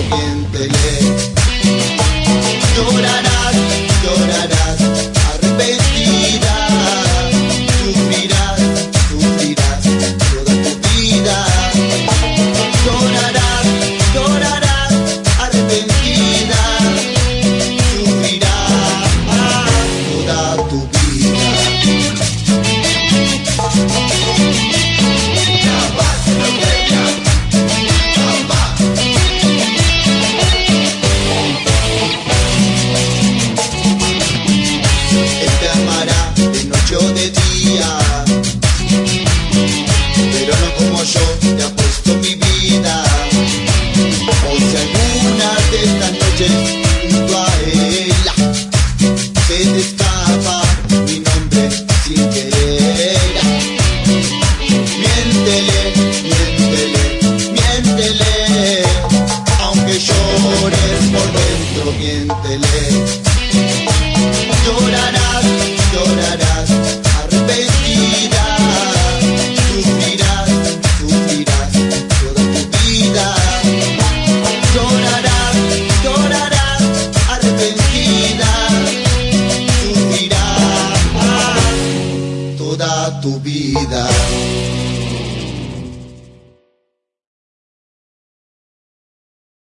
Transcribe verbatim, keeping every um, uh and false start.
miéntele. Llorarás, llorarás, arrepentida. Sufrirás, sufrirás toda tu vida. Llorarás, llorarás, arrepentida. Sufrirás toda tu vida. Él te amará de noche o de día, pero no como yo te apuesto mi vida. O si alguna de estas noches junto a ella se te escapa mi nombre sin querer, miéntele, miéntele, miéntele, aunque llores por dentro, miéntele. Llorarás, llorarás, arrepentida. Sufrirás, sufrirás toda tu vida. Llorarás, llorarás, arrepentida. Sufrirás toda tu vida.